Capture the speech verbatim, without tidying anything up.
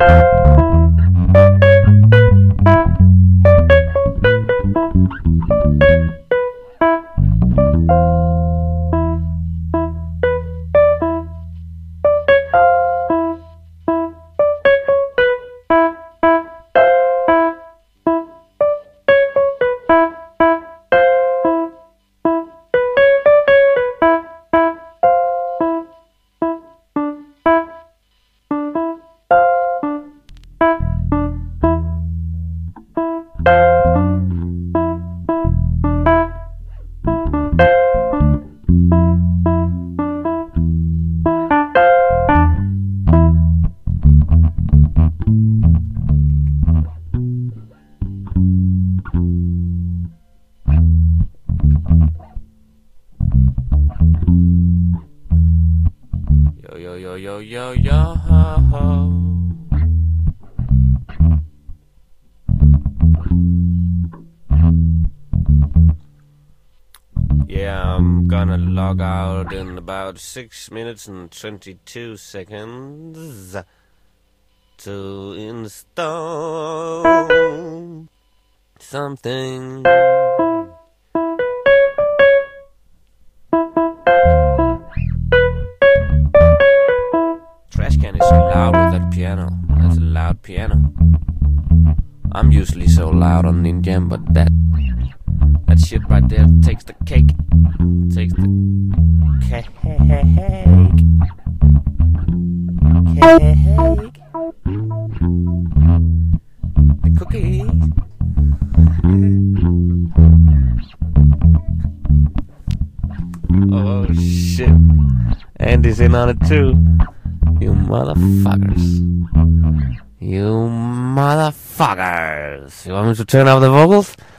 Yo, yo, yo, yo, yo, ho, ho. Yeah, I'm gonna log out in about six minutes and twenty-two seconds to install something. Trash can is so loud with that piano. That's a loud piano. I'm usually so loud on Ninja Jam, but that that shit right there takes the cake. Takes the cake. Cake. The cookies. Oh shit. Andy's in on it too. You motherfuckers. You motherfuckers. You want me to turn off the vocals?